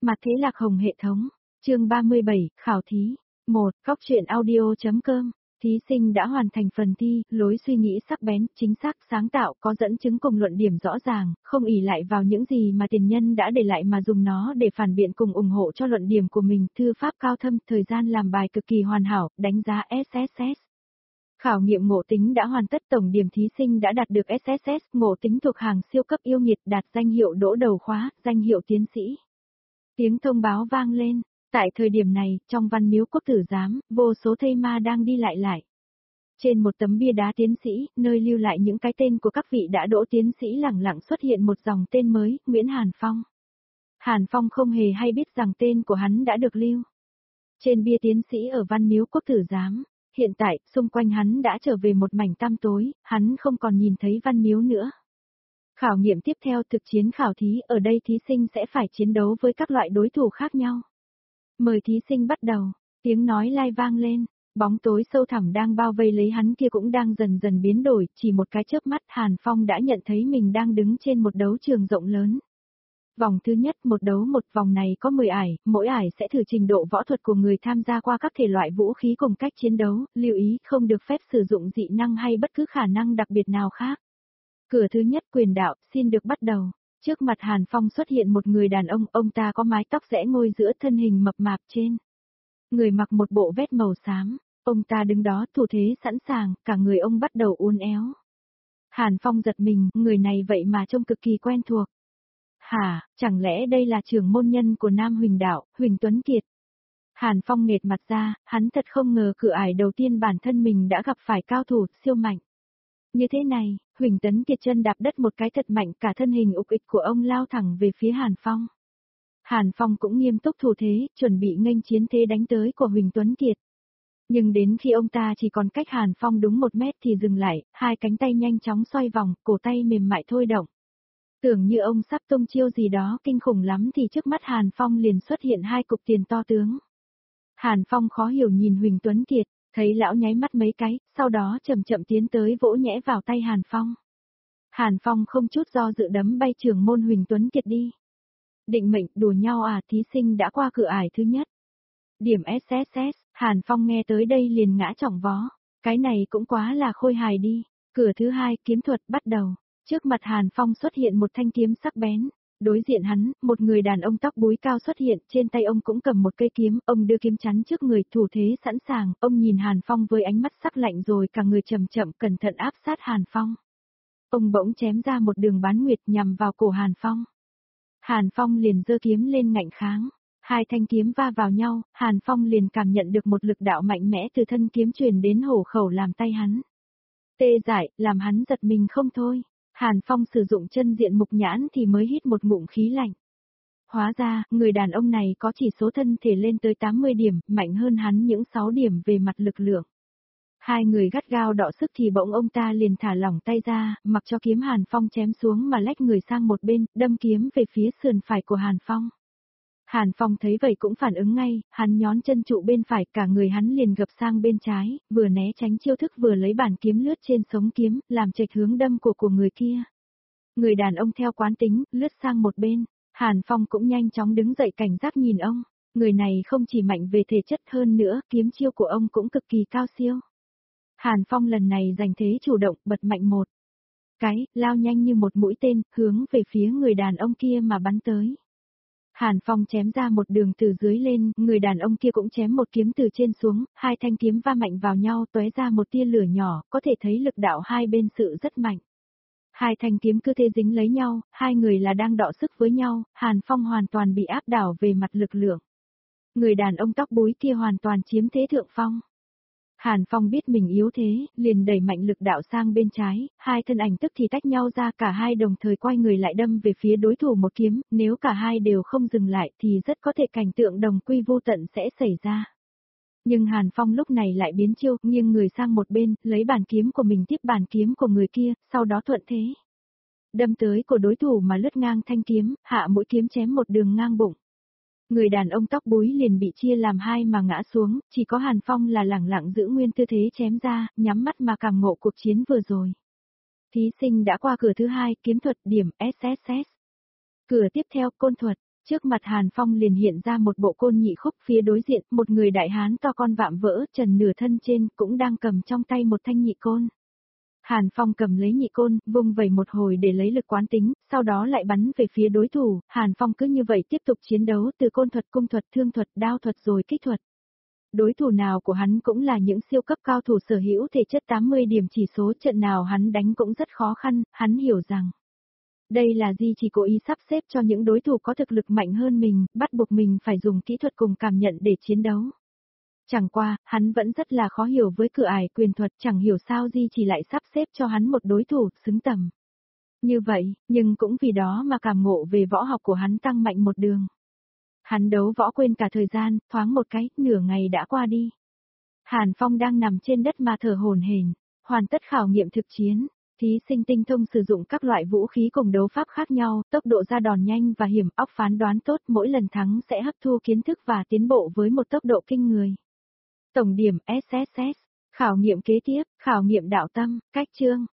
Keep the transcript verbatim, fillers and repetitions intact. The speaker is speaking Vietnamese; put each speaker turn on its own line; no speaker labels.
Mặt thế lạc hồng hệ thống, chương ba mươi bảy, khảo thí. một. Góc truyện audio.com. Thí sinh đã hoàn thành phần thi, lối suy nghĩ sắc bén, chính xác, sáng tạo, có dẫn chứng cùng luận điểm rõ ràng, không ỷ lại vào những gì mà tiền nhân đã để lại mà dùng nó để phản biện cùng ủng hộ cho luận điểm của mình, thư pháp cao thâm, thời gian làm bài cực kỳ hoàn hảo, đánh giá ét ét ét. Khảo nghiệm ngộ tính đã hoàn tất, tổng điểm thí sinh đã đạt được ét ét ét, ngộ tính thuộc hàng siêu cấp yêu nghiệt, đạt danh hiệu đỗ đầu khóa, danh hiệu tiến sĩ. Tiếng thông báo vang lên, tại thời điểm này, trong văn miếu quốc tử giám, vô số thây ma đang đi lại lại. Trên một tấm bia đá tiến sĩ, nơi lưu lại những cái tên của các vị đã đỗ tiến sĩ lẳng lặng xuất hiện một dòng tên mới, Nguyễn Hàn Phong. Hàn Phong không hề hay biết rằng tên của hắn đã được lưu trên bia tiến sĩ ở văn miếu quốc tử giám. Hiện tại, xung quanh hắn đã trở về một mảnh tăm tối, hắn không còn nhìn thấy văn miếu nữa. Khảo nghiệm tiếp theo, thực chiến khảo thí, ở đây thí sinh sẽ phải chiến đấu với các loại đối thủ khác nhau. Mời thí sinh bắt đầu, tiếng nói lai vang lên, bóng tối sâu thẳm đang bao vây lấy hắn kia cũng đang dần dần biến đổi, chỉ một cái chớp mắt Hàn Phong đã nhận thấy mình đang đứng trên một đấu trường rộng lớn. Vòng thứ nhất, một đấu một, vòng này có mười ải, mỗi ải sẽ thử trình độ võ thuật của người tham gia qua các thể loại vũ khí cùng cách chiến đấu, lưu ý không được phép sử dụng dị năng hay bất cứ khả năng đặc biệt nào khác. Cửa thứ nhất, quyền đạo, xin được bắt đầu. Trước mặt Hàn Phong xuất hiện một người đàn ông, ông ta có mái tóc rẽ ngôi giữa thân hình mập mạp trên. Người mặc một bộ vest màu xám, ông ta đứng đó thủ thế sẵn sàng, cả người ông bắt đầu uốn éo. Hàn Phong giật mình, người này vậy mà trông cực kỳ quen thuộc. Hả, chẳng lẽ đây là trưởng môn nhân của Nam Huỳnh Đạo, Huỳnh Tuấn Kiệt? Hàn Phong nghệt mặt ra, hắn thật không ngờ cửa ải đầu tiên bản thân mình đã gặp phải cao thủ siêu mạnh. Như thế này, Huỳnh Tuấn Kiệt chân đạp đất một cái thật mạnh, cả thân hình ục ịch của ông lao thẳng về phía Hàn Phong. Hàn Phong cũng nghiêm túc thủ thế, chuẩn bị nghênh chiến thế đánh tới của Huỳnh Tuấn Kiệt. Nhưng đến khi ông ta chỉ còn cách Hàn Phong đúng một mét thì dừng lại, hai cánh tay nhanh chóng xoay vòng, cổ tay mềm mại thôi động. Tưởng như ông sắp tung chiêu gì đó kinh khủng lắm thì trước mắt Hàn Phong liền xuất hiện hai cục tiền to tướng. Hàn Phong khó hiểu nhìn Huỳnh Tuấn Kiệt, thấy lão nháy mắt mấy cái, sau đó chậm chậm tiến tới vỗ nhẽ vào tay Hàn Phong. Hàn Phong không chút do dự đấm bay trưởng môn Huỳnh Tuấn Kiệt đi. Định mệnh, đùa nhau à, thí sinh đã qua cửa ải thứ nhất. Điểm ét ét ét, Hàn Phong nghe tới đây liền ngã chỏng vó, cái này cũng quá là khôi hài đi. Cửa thứ hai, kiếm thuật, bắt đầu. Trước mặt Hàn Phong xuất hiện một thanh kiếm sắc bén, đối diện hắn, một người đàn ông tóc búi cao xuất hiện, trên tay ông cũng cầm một cây kiếm, ông đưa kiếm chắn trước người, thủ thế sẵn sàng, ông nhìn Hàn Phong với ánh mắt sắc lạnh rồi cả người chậm chậm cẩn thận áp sát Hàn Phong. Ông bỗng chém ra một đường bán nguyệt nhằm vào cổ Hàn Phong. Hàn Phong liền giơ kiếm lên ngạnh kháng, hai thanh kiếm va vào nhau, Hàn Phong liền cảm nhận được một lực đạo mạnh mẽ từ thân kiếm truyền đến hổ khẩu làm tay hắn tê dại, làm hắn giật mình không thôi. Hàn Phong sử dụng chân diện mục nhãn thì mới hít một ngụm khí lạnh. Hóa ra, người đàn ông này có chỉ số thân thể lên tới tám mươi điểm, mạnh hơn hắn những sáu điểm về mặt lực lượng. Hai người gắt gao đọ sức thì bỗng ông ta liền thả lỏng tay ra, mặc cho kiếm Hàn Phong chém xuống mà lách người sang một bên, đâm kiếm về phía sườn phải của Hàn Phong. Hàn Phong thấy vậy cũng phản ứng ngay, hắn nhón chân trụ bên phải, cả người hắn liền gập sang bên trái, vừa né tránh chiêu thức vừa lấy bản kiếm lướt trên sống kiếm, làm chệch hướng đâm của của người kia. Người đàn ông theo quán tính, lướt sang một bên, Hàn Phong cũng nhanh chóng đứng dậy cảnh giác nhìn ông, người này không chỉ mạnh về thể chất hơn nữa, kiếm chiêu của ông cũng cực kỳ cao siêu. Hàn Phong lần này giành thế chủ động, bật mạnh một cái, lao nhanh như một mũi tên, hướng về phía người đàn ông kia mà bắn tới. Hàn Phong chém ra một đường từ dưới lên, người đàn ông kia cũng chém một kiếm từ trên xuống, hai thanh kiếm va mạnh vào nhau tóe ra một tia lửa nhỏ, có thể thấy lực đạo hai bên sự rất mạnh. Hai thanh kiếm cứ thế dính lấy nhau, hai người là đang đọ sức với nhau, Hàn Phong hoàn toàn bị áp đảo về mặt lực lượng. Người đàn ông tóc búi kia hoàn toàn chiếm thế thượng phong. Hàn Phong biết mình yếu thế, liền đẩy mạnh lực đạo sang bên trái, hai thân ảnh tức thì tách nhau ra, cả hai đồng thời quay người lại đâm về phía đối thủ một kiếm, nếu cả hai đều không dừng lại thì rất có thể cảnh tượng đồng quy vô tận sẽ xảy ra. Nhưng Hàn Phong lúc này lại biến chiêu, nghiêng người sang một bên, lấy bản kiếm của mình tiếp bản kiếm của người kia, sau đó thuận thế đâm tới của đối thủ mà lướt ngang thanh kiếm, hạ mũi kiếm chém một đường ngang bụng. Người đàn ông tóc búi liền bị chia làm hai mà ngã xuống, chỉ có Hàn Phong là lẳng lặng giữ nguyên tư thế chém ra, nhắm mắt mà cảm ngộ cuộc chiến vừa rồi. Thí sinh đã qua cửa thứ hai, kiếm thuật, điểm ét ét ét. Cửa tiếp theo, côn thuật. Trước mặt Hàn Phong liền hiện ra một bộ côn nhị khúc, phía đối diện, một người đại hán to con vạm vỡ, trần nửa thân trên, cũng đang cầm trong tay một thanh nhị côn. Hàn Phong cầm lấy nhị côn, vung vẩy một hồi để lấy lực quán tính, sau đó lại bắn về phía đối thủ, Hàn Phong cứ như vậy tiếp tục chiến đấu từ côn thuật, cung thuật, thương thuật, đao thuật rồi kích thuật. Đối thủ nào của hắn cũng là những siêu cấp cao thủ sở hữu thể chất tám mươi điểm chỉ số, trận nào hắn đánh cũng rất khó khăn, hắn hiểu rằng đây là Di chỉ cố ý sắp xếp cho những đối thủ có thực lực mạnh hơn mình, bắt buộc mình phải dùng kỹ thuật cùng cảm nhận để chiến đấu. Chẳng qua, hắn vẫn rất là khó hiểu với cửa ải quyền thuật, chẳng hiểu sao Di chỉ lại sắp xếp cho hắn một đối thủ xứng tầm. Như vậy, nhưng cũng vì đó mà cảm ngộ về võ học của hắn tăng mạnh một đường. Hắn đấu võ quên cả thời gian, thoáng một cái, nửa ngày đã qua đi. Hàn Phong đang nằm trên đất mà thở hổn hển, hoàn tất khảo nghiệm thực chiến. Thí sinh tinh thông sử dụng các loại vũ khí cùng đấu pháp khác nhau, tốc độ ra đòn nhanh và hiểm, óc phán đoán tốt, mỗi lần thắng sẽ hấp thu kiến thức và tiến bộ với một tốc độ kinh người. Tổng điểm ét ét ét, khảo nghiệm kế tiếp, khảo nghiệm đạo tâm, cách chương.